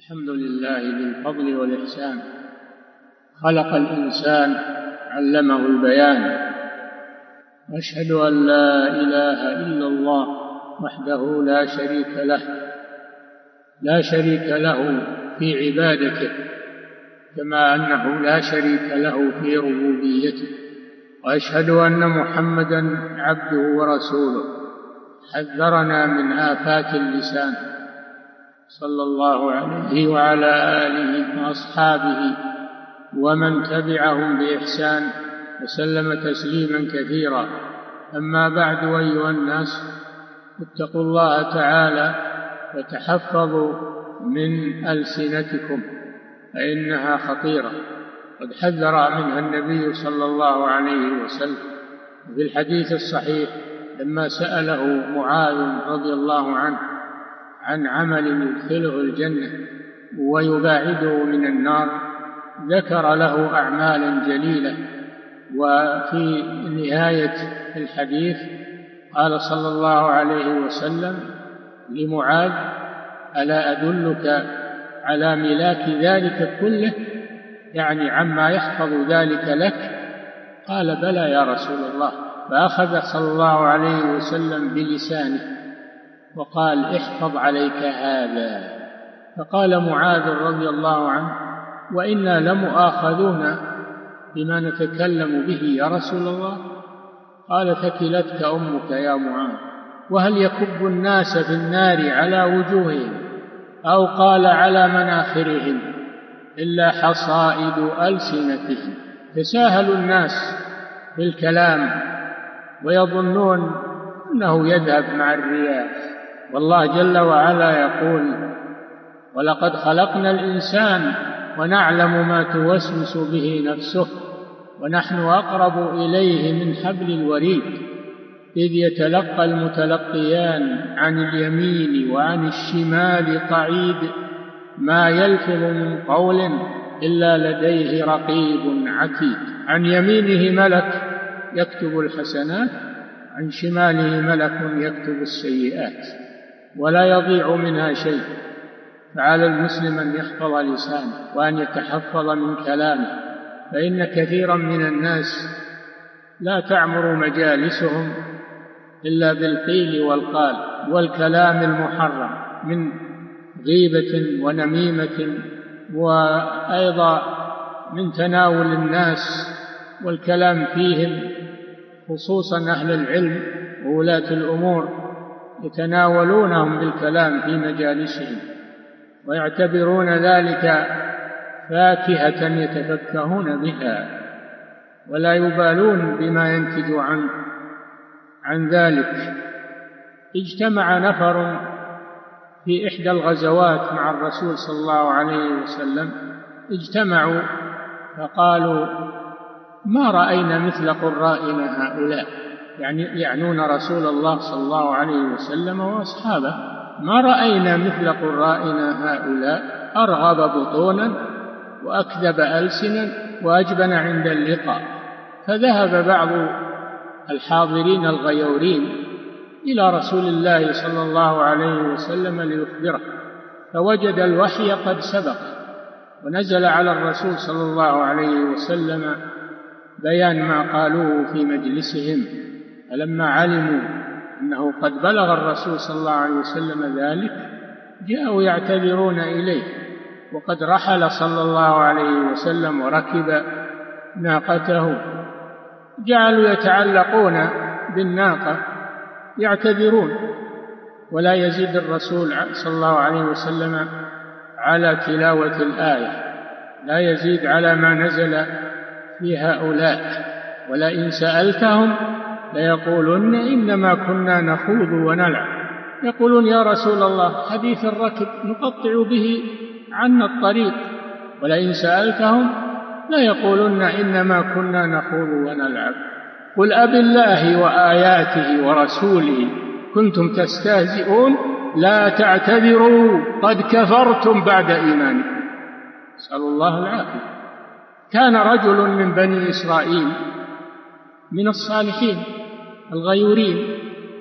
الحمد لله ذي الفضل والإحسان، خلق الإنسان علمه البيان، وأشهد أن لا إله إلا الله وحده لا شريك له في عبادته، كما أنه لا شريك له في ربوبيته. وأشهد أن محمدا عبده ورسوله، حذرنا من آفات اللسان، صلى الله عليه وعلى آله وأصحابه ومن تبعهم بإحسان وسلم تسليما كثيرا. أما بعد، أيها الناس، اتقوا الله تعالى وتحفظوا من ألسنتكم فإنها خطيرة، قد حذر منها النبي صلى الله عليه وسلم في الحديث الصحيح لما سأله معاذ رضي الله عنه عن عمل يدخله الجنة ويباعده من النار، ذكر له أعمالا جليلة. وفي نهاية الحديث قال صلى الله عليه وسلم لمعاذ: ألا أدلك على ملاك ذلك كله، يعني عما يحفظ ذلك لك؟ قال: بلى يا رسول الله. فأخذ صلى الله عليه وسلم بلسانه وقال: احفظ عليك هذا. فقال معاذ رضي الله عنه: وإنا لمؤاخذون بما نتكلم به يا رسول الله؟ قال: ثكلتك أمك يا معاذ. وهل يكب الناس في النار على وجوههم، أو قال على مناخرهم، إلا حصائد ألسنتهم؟ تساهل الناس بالكلام ويظنون أنه يذهب مع الرياح، والله جل وعلا يقول: ولقد خلقنا الإنسان ونعلم ما توسوس به نفسه ونحن أقرب إليه من حبل الوريد، إذ يتلقى المتلقيان عن اليمين وعن الشمال قعيد، ما يلفظ من قول إلا لديه رقيب عتيد. عن يمينه ملك يكتب الحسنات، عن شماله ملك يكتب السيئات، ولا يضيع منها شيء. فعلى المسلم أن يحفظ لسانه وأن يتحفظ من كلامه، فإن كثيرا من الناس لا تعمر مجالسهم إلا بالقيل والقال والكلام المحرم من غيبة ونميمة، وأيضا من تناول الناس والكلام فيهم، خصوصا أهل العلم وولاة الأمور يتناولونهم بالكلام في مجالسهم ويعتبرون ذلك فاكهة يتفكهون بها، ولا يبالون بما ينتج عن ذلك. اجتمع نفر في إحدى الغزوات مع الرسول صلى الله عليه وسلم، اجتمعوا فقالوا: ما رأينا مثل قرائنا هؤلاء، يعني يعنون رسول الله صلى الله عليه وسلم وأصحابه. ما رأينا مثل قرائنا هؤلاء، أرغب بطونا وأكذب ألسنا وأجبن عند اللقاء. فذهب بعض الحاضرين الغيورين إلى رسول الله صلى الله عليه وسلم ليخبره، فوجد الوحي قد سبق ونزل على الرسول صلى الله عليه وسلم بيان ما قالوه في مجلسهم. فلما علموا أنه قد بلغ الرسول صلى الله عليه وسلم ذلك، جاءوا يعتذرون إليه، وقد رحل صلى الله عليه وسلم وركب ناقته. جعلوا يتعلقون بالناقة يعتذرون، ولا يزيد الرسول صلى الله عليه وسلم على تلاوة الآية، لا يزيد على ما نزل في هؤلاء. ولئن سألتهم ليقولن إنما كنا نخوض ونلعب. يقولون: يا رسول الله، حديث الركب نقطع به عنا الطريق. ولئن سألتهم ليقولن إنما كنا نخوض ونلعب. قل أبالله وآياته ورسوله كنتم تستهزئون لا تعتذروا قد كفرتم بعد إيمانكم. نسأل الله العافية. كان رجل من بني إسرائيل من الصالحين الغيورين،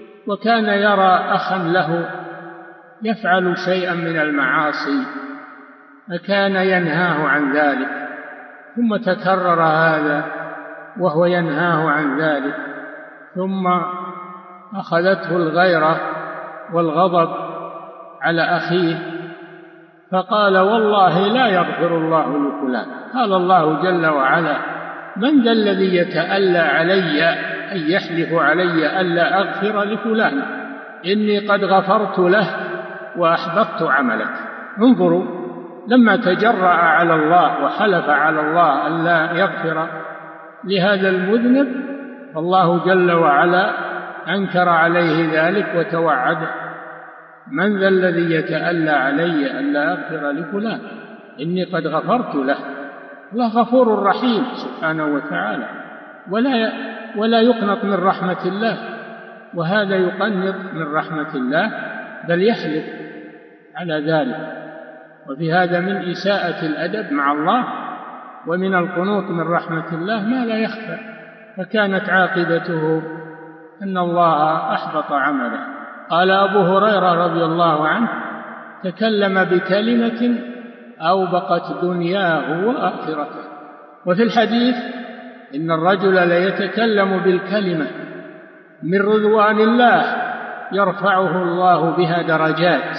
وكان يرى أخا له يفعل شيئا من المعاصي فكان ينهاه عن ذلك، ثم تكرر هذا وهو ينهاه عن ذلك، ثم أخذته الغيرة والغضب على أخيه فقال والله لا يغفر الله لفلان. قال الله جل وعلا من ذا الذي يتألى علي أن يحلف علي ألا أغفر لفلان إني قد غفرت له وأحبطت عملك. انظروا لما تجرأ على الله وحلف على الله ألا يغفر لهذا المذنب فالله جل وعلا أنكر عليه ذلك وتوعده من ذا الذي يتألى علي ألا أغفر لفلان إني قد غفرت له. الله غفور رحيم سبحانه وتعالى ولا يقنط من رحمة الله، وهذا يقنط من رحمة الله بل يحلف على ذلك. وفي هذا من إساءة الأدب مع الله ومن القنوط من رحمة الله ما لا يخفى، فكانت عاقبته أن الله أحبط عمله. قال أبو هريرة رضي الله عنه تكلم بكلمة أوبقت دنياه وآخرته. وفي الحديث إن الرجل ليتكلم بالكلمة من رضوان الله يرفعه الله بها درجات،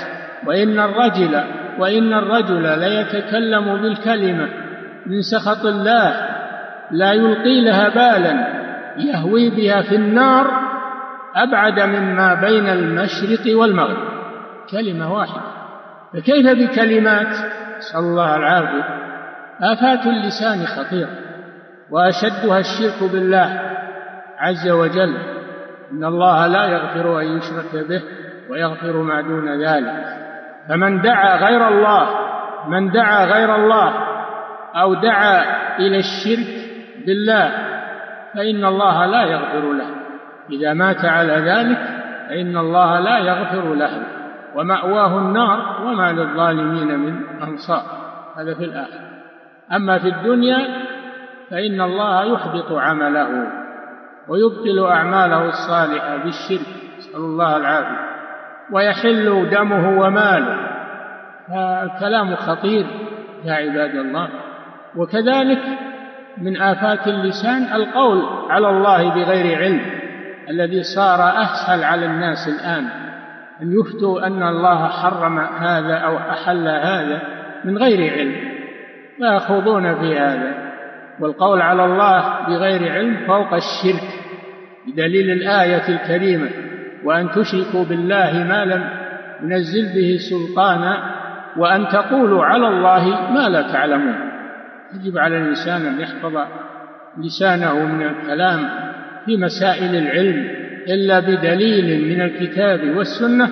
وإن الرجل ليتكلم بالكلمة من سخط الله لا يلقي لها بالا يهوي بها في النار أبعد مما بين المشرق والمغرب. كلمة واحدة، فكيف بكلمات؟ نسأل الله العافية. آفات اللسان خطيرة وأشدها الشرك بالله عز وجل، إن الله لا يغفر أن يشرك به ويغفر ما دون ذلك. فمن دعا غير الله أو دعا إلى الشرك بالله فإن الله لا يغفر له، إذا مات على ذلك فإن الله لا يغفر له ومأواه النار وما للظالمين من أنصار. هذا في الآخرة. أما في الدنيا فإن الله يحبط عمله ويبطل أعماله الصالحة بالشرك، نسأل الله العافية، ويحل دمه وماله. فالكلام خطير يا عباد الله. وكذلك من آفات اللسان القول على الله بغير علم، الذي صار أسهل على الناس الآن أن يفتوا أن الله حرم هذا أو أحل هذا من غير علم، فيخوضون في هذا. والقول على الله بغير علم فوق الشرك بدليل الآية الكريمة وأن تشركوا بالله ما لم ينزل به سلطانا وأن تقولوا على الله ما لا تعلمون. يجب على الإنسان أن يحفظ لسانه من الكلام في مسائل العلم إلا بدليل من الكتاب والسنة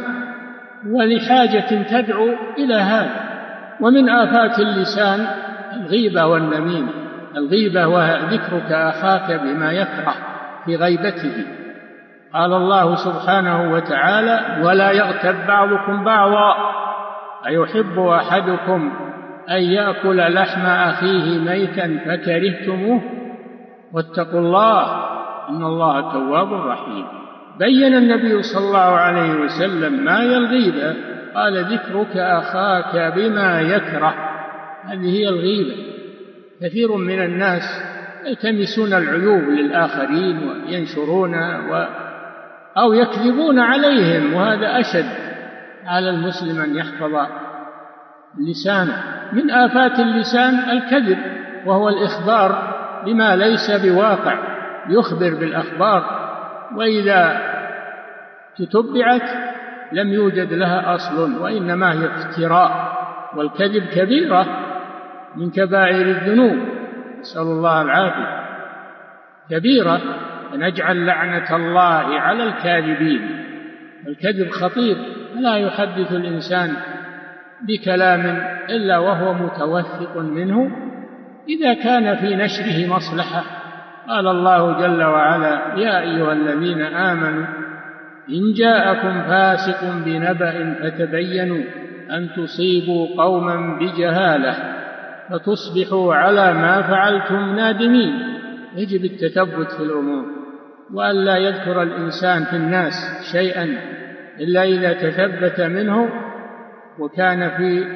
ولحاجة تدعو إلى هذا. ومن آفات اللسان الغيبة والنميمة. الغيبة وذكرك أخاك بما يكره في غيبته. قال الله سبحانه وتعالى ولا يغتب بعضكم بعضا أيحب أحدكم أن يأكل لحم أخيه ميتا فكرهتموه واتقوا الله إن الله تواب رحيم. بين النبي صلى الله عليه وسلم ما هي الغيبة، قال ذكرك أخاك بما يكره. هذه هي الغيبة. كثير من الناس يلتمسون العيوب للآخرين وينشرونها أو يكذبون عليهم، وهذا أشد على المسلم أن يحفظ لسانه. من آفات اللسان الكذب، وهو الإخبار بما ليس بواقع، يخبر بالأخبار وإذا تتبعت لم يوجد لها أصل وإنما هي افتراء. والكذب كبيرة من كبائر الذنوب، نسأل الله العافية، كبيرة، ونجعل لعنة الله على الكاذبين. الكذب خطير، لا يحدث الإنسان بكلام إلا وهو متوثق منه إذا كان في نشره مصلحة. قال الله جل وعلا يا أيها الذين آمنوا إن جاءكم فاسق بنبأ فتبينوا أن تصيبوا قوما بجهالة فتصبحوا على ما فعلتم نادمين. يجب التثبت في الأمور، وأن لا يذكر الإنسان في الناس شيئا إلا إذا تثبت منه وكان في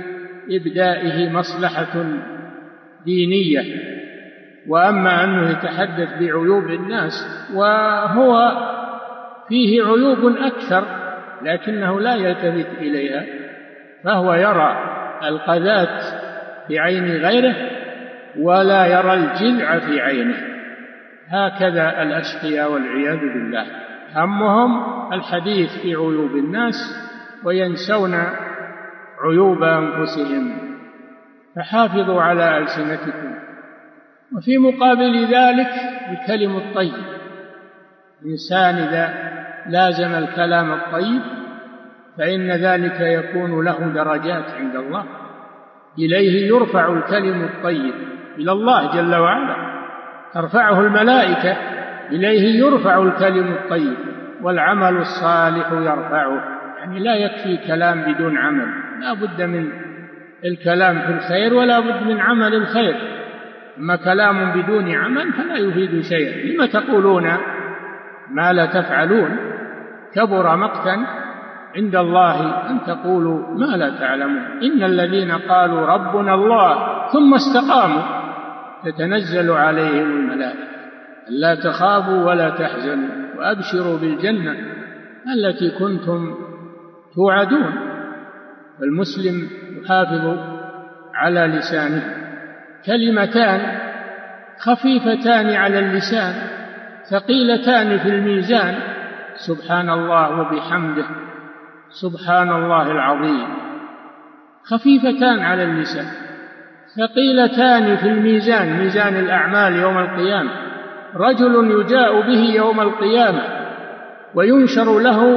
إبدائه مصلحة دينية. وأما أنه يتحدث بعيوب الناس وهو فيه عيوب أكثر لكنه لا يلتفت إليها، فهو يرى القذاة في عين غيره ولا يرى الجذع في عينه. هكذا الأشقياء والعياذ بالله، همهم الحديث في عيوب الناس وينسون عيوب أنفسهم. فحافظوا على ألسنتكم. وفي مقابل ذلك الكلم الطيب. الإنسان إذا لازم الكلام الطيب فإن ذلك يكون له درجات عند الله، إليه يرفع الكلم الطيب، إلى الله جل وعلا ترفعه الملائكة، إليه يرفع الكلم الطيب، والعمل الصالح يرفعه. يعني لا يكفي كلام بدون عمل، لا بد من الكلام في الخير ولا بد من عمل الخير. أما كلام بدون عمل فلا يفيد شيئا. لما تقولون ما لا تفعلون؟ كبر مقتا عند الله أن تقولوا ما لا تعلمون. إن الذين قالوا ربنا الله ثم استقاموا تتنزل عليهم الملائكة ألا تخافوا ولا تحزنوا وأبشروا بالجنة التي كنتم توعدون. فالمسلم يحافظ على لسانه. كلمتان خفيفتان على اللسان ثقيلتان في الميزان، سبحان الله وبحمده سبحان الله العظيم. خفيفتان على اللسان ثقيلتان في الميزان، ميزان الأعمال يوم القيامة. رجل يجاء به يوم القيامة وينشر له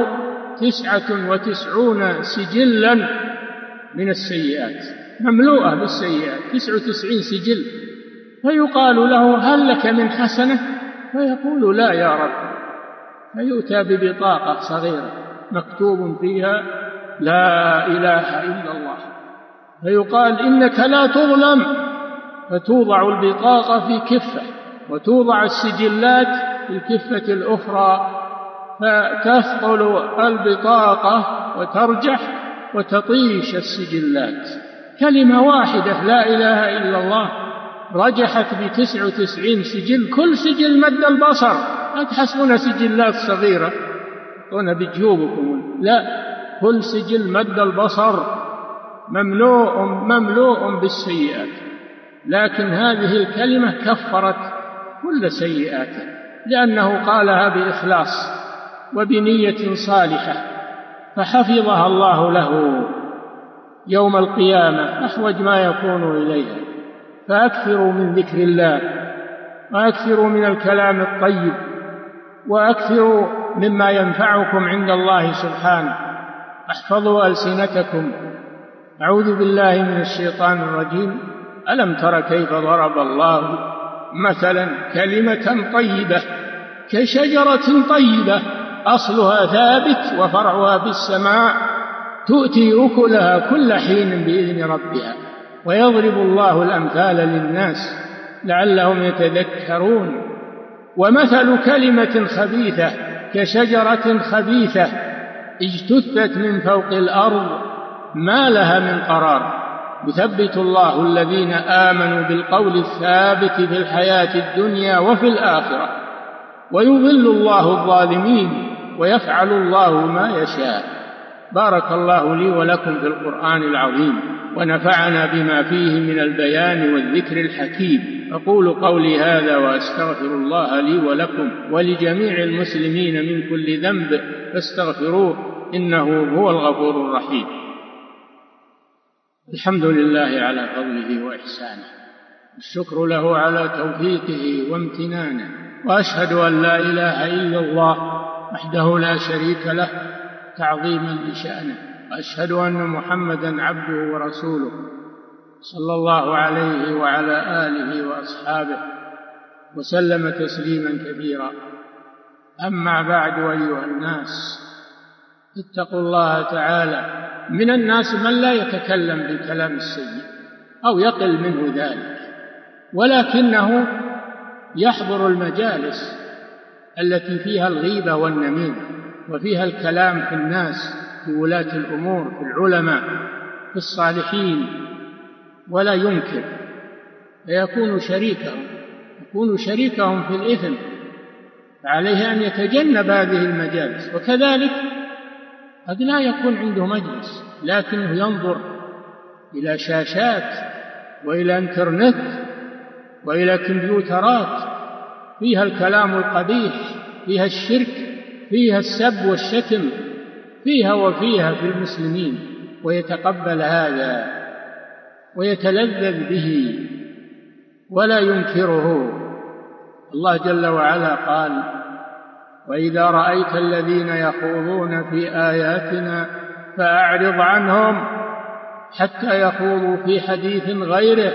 99 سجلا من السيئات، مملوءة بالسيئات 99 سجل. فيقال له هل لك من حسنة؟ فيقول لا يا رب. فيؤتى ببطاقة صغيرة مكتوب فيها لا إله إلا الله، فيقال إنك لا تظلم. فتوضع البطاقة في كفة وتوضع السجلات في الكفة الأخرى، فتثقل البطاقة وترجح وتطيش السجلات. كلمة واحدة لا إله إلا الله رجحت ب99 سجل، كل سجل مد البصر. لا تحسبون سجلات صغيرة تحطون بجيوبكم، لا، كل سجل مد البصر مملوء بالسيئات. لكن هذه الكلمة كفرت كل سيئاته، لأنه قالها بإخلاص وبنية صالحة، فحفظها الله له يوم القيامة أحوج ما يكون إليها. فأكثروا من ذكر الله، وأكثروا من الكلام الطيب، وأكثروا مما ينفعكم عند الله سبحانه. احفظوا ألسنتكم. أعوذ بالله من الشيطان الرجيم. ألم تر كيف ضرب الله مثلا كلمة طيبة كشجرة طيبة أصلها ثابت وفرعها في السماء تؤتي أكلها كل حين بإذن ربها ويضرب الله الأمثال للناس لعلهم يتذكرون. ومثل كلمة خبيثة كشجرة خبيثة اجتثت من فوق الأرض ما لها من قرار يثبت الله الذين آمنوا بالقول الثابت في الحياة الدنيا وفي الآخرة ويضل الله الظالمين ويفعل الله ما يشاء. بارك الله لي ولكم في القرآن العظيم ونفعنا بما فيه من البيان والذكر الحكيم. أقول قولي هذا وأستغفر الله لي ولكم ولجميع المسلمين من كل ذنب فاستغفروه إنه هو الغفور الرحيم. الحمد لله على فضله وإحسانه، الشكر له على توفيقه وامتنانه، وأشهد أن لا إله إلا الله وحده لا شريك له تعظيما لشأنه، وأشهد أن محمدا عبده ورسوله صلى الله عليه وعلى آله وأصحابه وسلم تسليما كثيرا. أما بعد أيها الناس اتقوا الله تعالى. من الناس من لا يتكلم بالكلام السيء أو يقل منه ذلك، ولكنه يحضر المجالس التي فيها الغيبة والنميمة وفيها الكلام في الناس، في ولاة الأمور، في العلماء، في الصالحين، ولا ينكر، فيكون شريكهم في الإثم، فعليه أن يتجنب هذه المجالس. وكذلك قد لا يكون عنده مجلس لكنه ينظر إلى شاشات وإلى إنترنت وإلى كمبيوترات فيها الكلام القبيح، فيها الشرك، فيها السب والشتم، فيها وفيها في المسلمين، ويتقبل هذا ويتلذذ به ولا ينكره. الله جل وعلا قال: وإذا رأيت الذين يخوضون في آياتنا فأعرض عنهم حتى يخوضوا في حديث غيره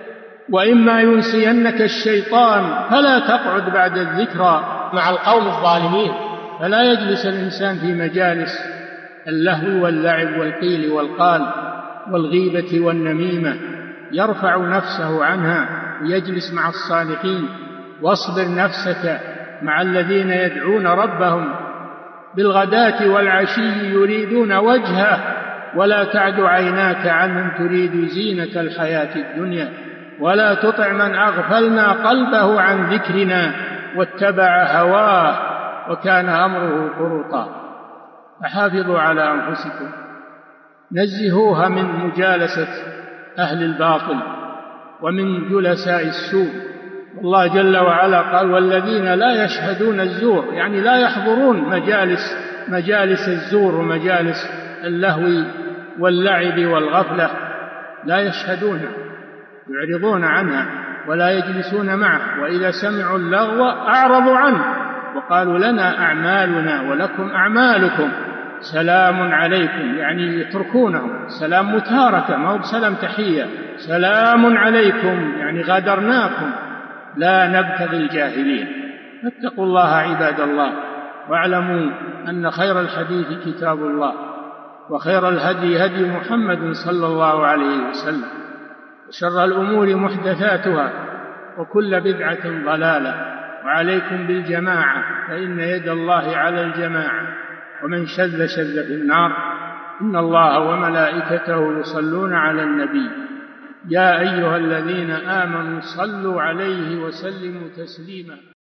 وإما ينسينك الشيطان فلا تقعد بعد الذكرى مع القوم الظالمين. فلا يجلس الإنسان في مجالس اللهو واللعب والقيل والقال والغيبة والنميمة، يرفع نفسه عنها ويجلس مع الصالحين. واصبر نفسك مع الذين يدعون ربهم بالغداة والعشي يريدون وجهه ولا تعد عيناك عنهم تريد زينة الحياة الدنيا ولا تطع من أغفلنا قلبه عن ذكرنا واتبع هواه وكان أمره فرطا. فحافظوا على أنفسكم، نزهوها من مجالسة أهل الباطل ومن جلساء السوء. الله جل وعلا قال: والذين لا يشهدون الزور، يعني لا يحضرون مجالس الزور ومجالس اللهو واللعب والغفلة، لا يشهدون، يعرضون عنها ولا يجلسون معه، وإذا سمعوا اللغو أعرضوا عنه وقالوا لنا أعمالنا ولكم أعمالكم سلام عليكم، يعني يتركونه. سلام متاركة، ما هو بسلام تحية. سلام عليكم يعني غادرناكم، لا نبتغي الجاهلين. فاتقوا الله عباد الله، واعلموا أن خير الحديث كتاب الله، وخير الهدي هدي محمد صلى الله عليه وسلم، وشر الأمور محدثاتها، وكل بدعة ضلالة. وعليكم بالجماعة فإن يد الله على الجماعة، ومن شذ في النار. إن الله وملائكته يصلون على النبي يا أيها الذين آمنوا صلوا عليه وسلموا تسليما.